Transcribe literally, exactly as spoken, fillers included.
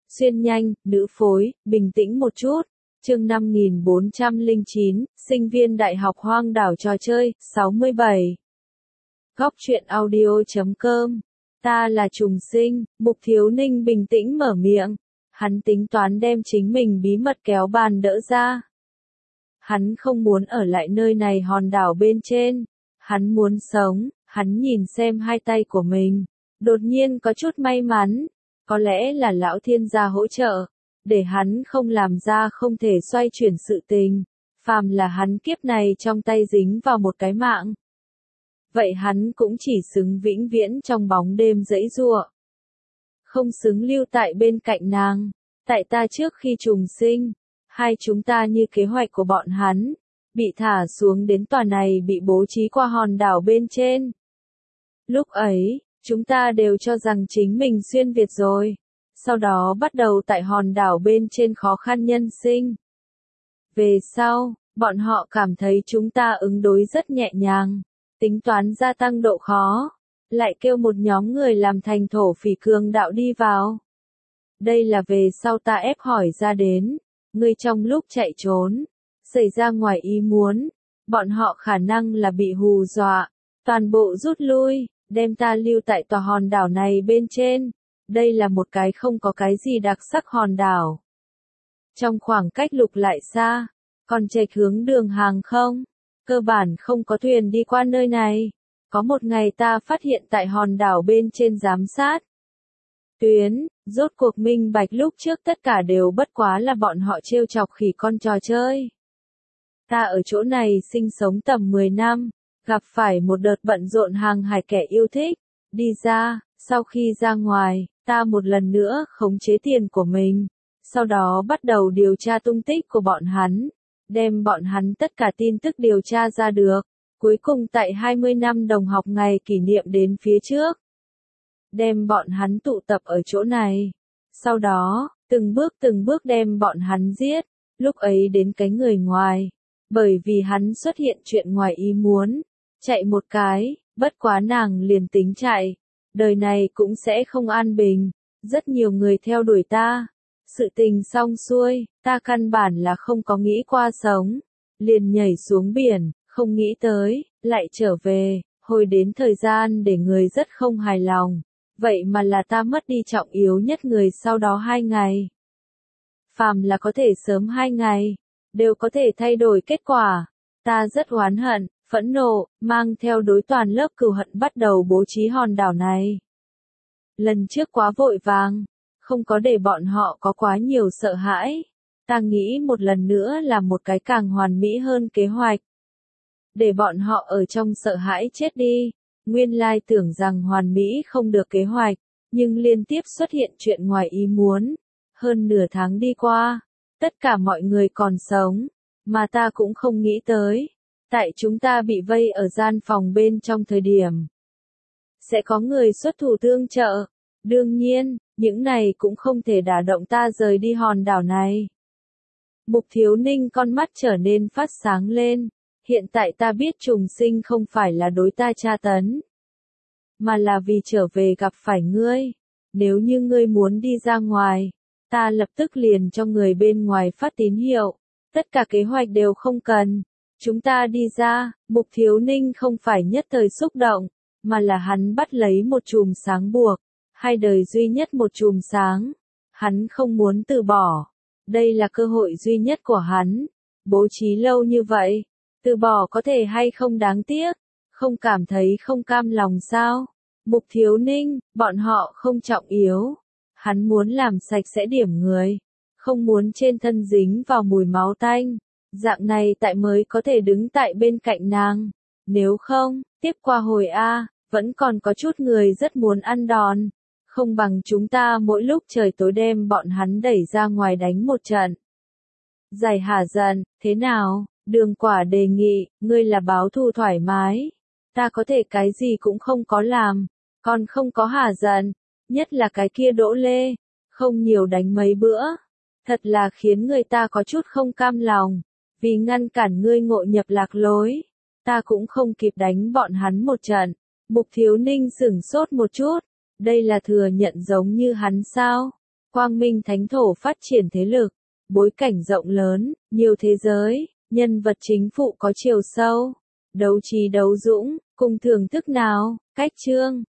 Xuyên nhanh, nữ phối, bình tĩnh một chút. Chương năm nghìn bốn trăm lẻ chín, sinh viên đại học hoang đảo trò chơi, sáu mươi bảy. Góc truyện audio chấm com. Ta là trùng sinh, Mục Thiếu Ninh bình tĩnh mở miệng. Hắn tính toán đem chính mình bí mật kéo bàn đỡ ra. Hắn không muốn ở lại nơi này hòn đảo bên trên. Hắn muốn sống, hắn nhìn xem hai tay của mình. Đột nhiên có chút may mắn. Có lẽ là lão thiên gia hỗ trợ. Để hắn không làm ra không thể xoay chuyển sự tình. Phàm là hắn kiếp này trong tay dính vào một cái mạng. Vậy hắn cũng chỉ xứng vĩnh viễn trong bóng đêm giãy giụa. Không xứng lưu tại bên cạnh nàng. Tại ta trước khi trùng sinh, hai chúng ta như kế hoạch của bọn hắn, bị thả xuống đến tòa này bị bố trí qua hòn đảo bên trên. Lúc ấy, chúng ta đều cho rằng chính mình xuyên Việt rồi. Sau đó bắt đầu tại hòn đảo bên trên khó khăn nhân sinh. Về sau, bọn họ cảm thấy chúng ta ứng đối rất nhẹ nhàng. Tính toán gia tăng độ khó. Lại kêu một nhóm người làm thành thổ phỉ cường đạo đi vào. Đây là về sau ta ép hỏi ra đến. Người trong lúc chạy trốn. Xảy ra ngoài ý muốn. Bọn họ khả năng là bị hù dọa. Toàn bộ rút lui. Đem ta lưu tại tòa hòn đảo này bên trên. Đây là một cái không có cái gì đặc sắc hòn đảo. Trong khoảng cách lục lại xa. Còn chệch hướng đường hàng không. Cơ bản không có thuyền đi qua nơi này. Có một ngày ta phát hiện tại hòn đảo bên trên giám sát. Tuyến, rốt cuộc minh bạch lúc trước tất cả đều bất quá là bọn họ trêu chọc khỉ con trò chơi. Ta ở chỗ này sinh sống tầm mười năm, gặp phải một đợt bận rộn hàng hải kẻ yêu thích. Đi ra, sau khi ra ngoài, ta một lần nữa khống chế tiền của mình. Sau đó bắt đầu điều tra tung tích của bọn hắn. Đem bọn hắn tất cả tin tức điều tra ra được. Cuối cùng tại hai mươi năm đồng học ngày kỷ niệm đến phía trước. Đem bọn hắn tụ tập ở chỗ này. Sau đó, từng bước từng bước đem bọn hắn giết. Lúc ấy đến cái người ngoài. Bởi vì hắn xuất hiện chuyện ngoài ý muốn. Chạy một cái, bất quá nàng liền tính chạy. Đời này cũng sẽ không an bình. Rất nhiều người theo đuổi ta. Sự tình xong xuôi, ta căn bản là không có nghĩ qua sống. Liền nhảy xuống biển, không nghĩ tới, lại trở về, hồi đến thời gian để người rất không hài lòng. Vậy mà là ta mất đi trọng yếu nhất người sau đó hai ngày. Phàm là có thể sớm hai ngày, đều có thể thay đổi kết quả. Ta rất oán hận, phẫn nộ, mang theo đối toàn lớp cừu hận bắt đầu bố trí hòn đảo này. Lần trước quá vội vàng. Không có để bọn họ có quá nhiều sợ hãi. Ta nghĩ một lần nữa là một cái càng hoàn mỹ hơn kế hoạch. Để bọn họ ở trong sợ hãi chết đi. Nguyên lai tưởng rằng hoàn mỹ không được kế hoạch. Nhưng liên tiếp xuất hiện chuyện ngoài ý muốn. Hơn nửa tháng đi qua. Tất cả mọi người còn sống. Mà ta cũng không nghĩ tới. Tại chúng ta bị vây ở gian phòng bên trong thời điểm. Sẽ có người xuất thủ tương trợ. Đương nhiên. Những này cũng không thể đả động ta rời đi hòn đảo này. Mục Thiếu Ninh con mắt trở nên phát sáng lên. Hiện tại ta biết trùng sinh không phải là đối ta tra tấn. Mà là vì trở về gặp phải ngươi. Nếu như ngươi muốn đi ra ngoài. Ta lập tức liền cho người bên ngoài phát tín hiệu. Tất cả kế hoạch đều không cần. Chúng ta đi ra. Mục Thiếu Ninh không phải nhất thời xúc động. Mà là hắn bắt lấy một chùm sáng buộc. Hai đời duy nhất một chùm sáng. Hắn không muốn từ bỏ. Đây là cơ hội duy nhất của hắn. Bố trí lâu như vậy. Từ bỏ có thể hay không đáng tiếc. Không cảm thấy không cam lòng sao. Mục Thiếu Ninh, bọn họ không trọng yếu. Hắn muốn làm sạch sẽ điểm người. Không muốn trên thân dính vào mùi máu tanh. Dạng này tại mới có thể đứng tại bên cạnh nàng. Nếu không, tiếp qua hồi A, vẫn còn có chút người rất muốn ăn đòn. Không bằng chúng ta mỗi lúc trời tối đem bọn hắn đẩy ra ngoài đánh một trận. Giải hả giận, thế nào? Đường Quả đề nghị, ngươi là báo thù thoải mái. Ta có thể cái gì cũng không có làm. Còn không có hả giận. Nhất là cái kia Đỗ Lê. Không nhiều đánh mấy bữa. Thật là khiến người ta có chút không cam lòng. Vì ngăn cản ngươi ngộ nhập lạc lối. Ta cũng không kịp đánh bọn hắn một trận. Mục Thiếu Ninh sửng sốt một chút. Đây là thừa nhận giống như hắn sao? Quang Minh Thánh Thổ phát triển thế lực, bối cảnh rộng lớn, nhiều thế giới, nhân vật chính phụ có chiều sâu, đấu trí đấu dũng, cùng thưởng thức nào, cách chương.